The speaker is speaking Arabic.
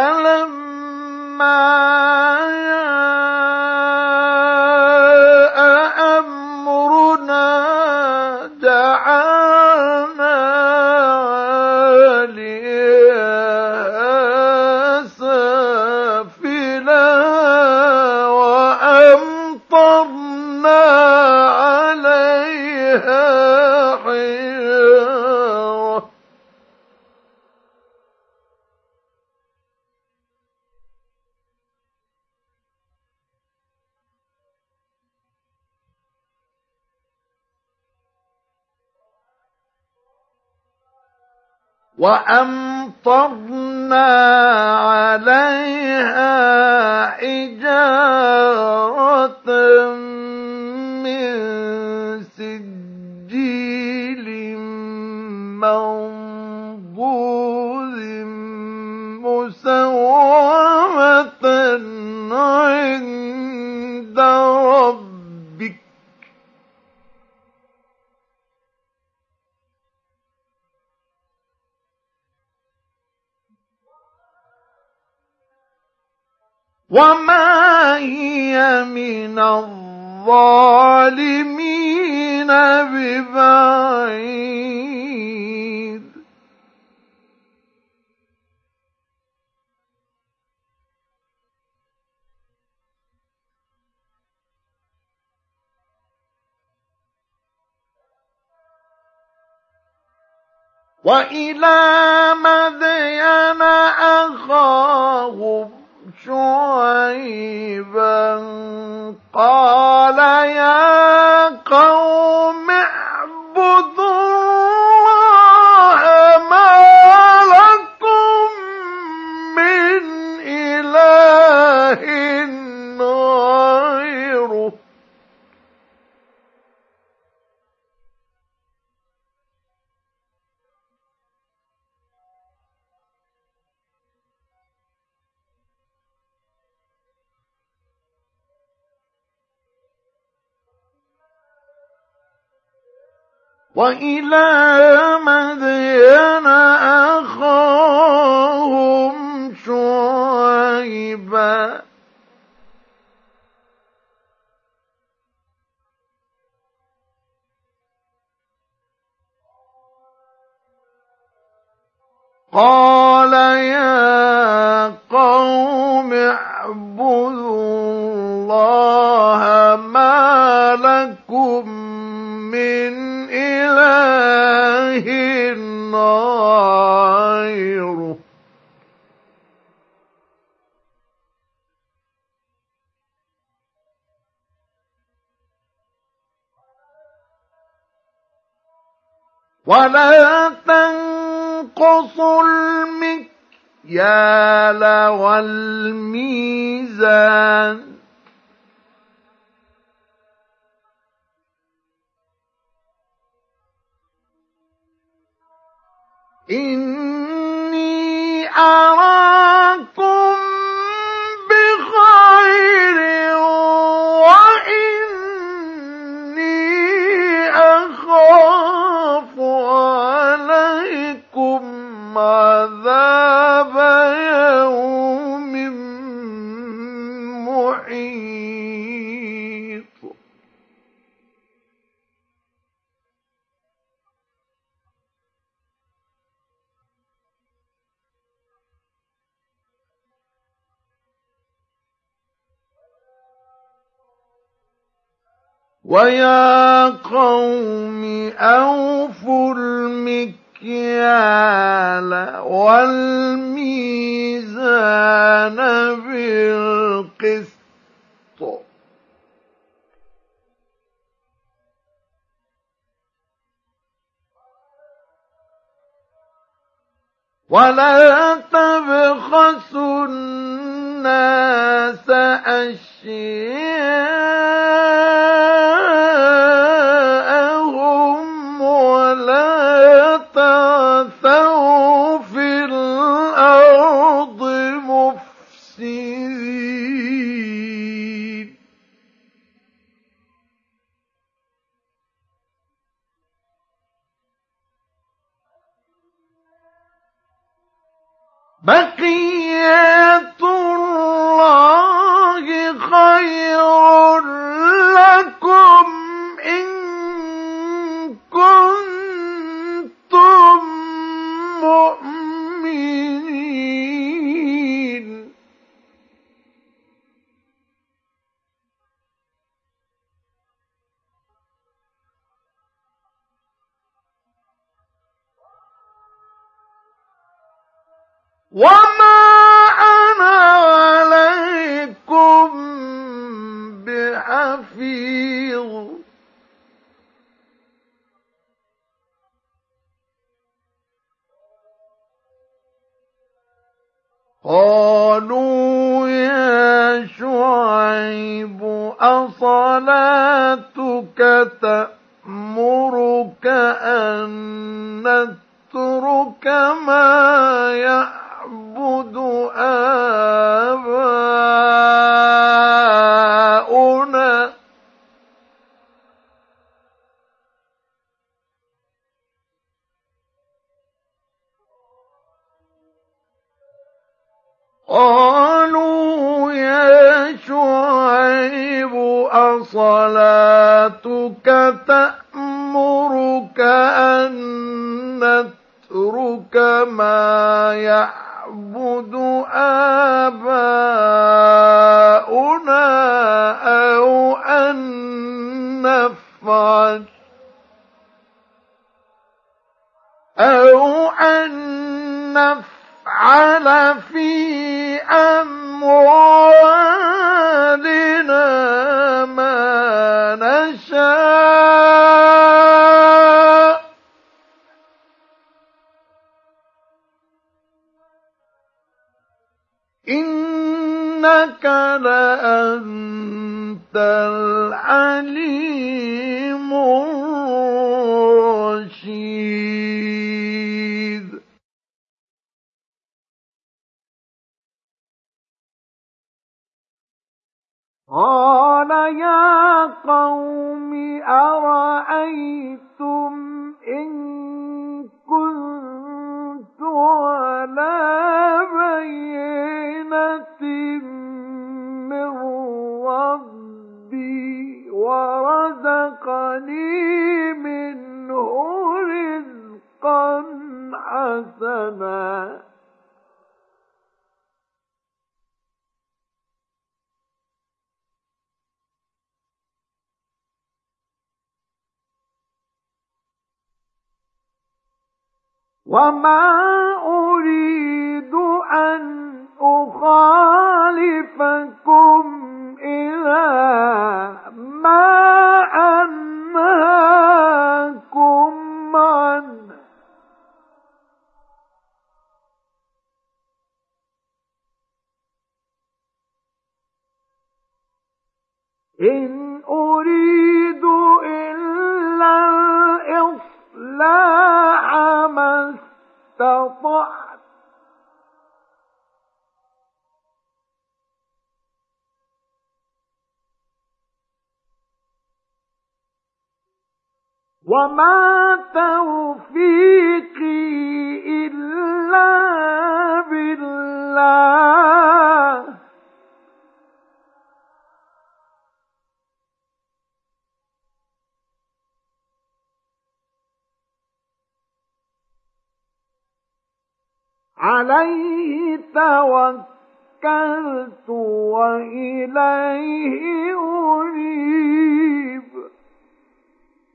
فلما جاء أمرنا جعلنا عاليها سافلها وأمطرنا عليها حجارة من سجيل منضود مسومة عند ربك وما هي من الظالمين ببعيد وإلى مدين أخاهم شعيبا قال يا قوم اعبدوا الله ما لكم من إله غيره وإلى مدين أخاهم شعيبا قال يا قوم اعبدوا الله ما لكم من إله غيره ولا تنقصوا المكيال والميزان إني أراكم بخير وإني أخاف عليكم عذاب يوم محيط ويا قوم أوفوا المكيال والميزان بالقسط ولا تبخسوا الناس أشياءهم ولا تعثوا في الأرض مفسدين بقيت وما أنا عليكم بحفيظ. قالوا يا شعيب أصلاتك تأمرك أن نترك ما يعبد آباؤنا قالوا يا شعيب أصلاتك تأمرك أن نترك ما يعبد آباؤنا أو أن نفعل في أموالنا ما نشاء إنك لأنت العليم الرشيد. قال يا قوم أرأيتم إن كنت على بينة من ربي ورزقني منه رزقا حسنا وما أريد أن أخالفكم إلى ما أنهاكم عنه إن أريد إلا الإصلاح ما استطعت وما توفيقي إلا بالله عليه توكلت وإليه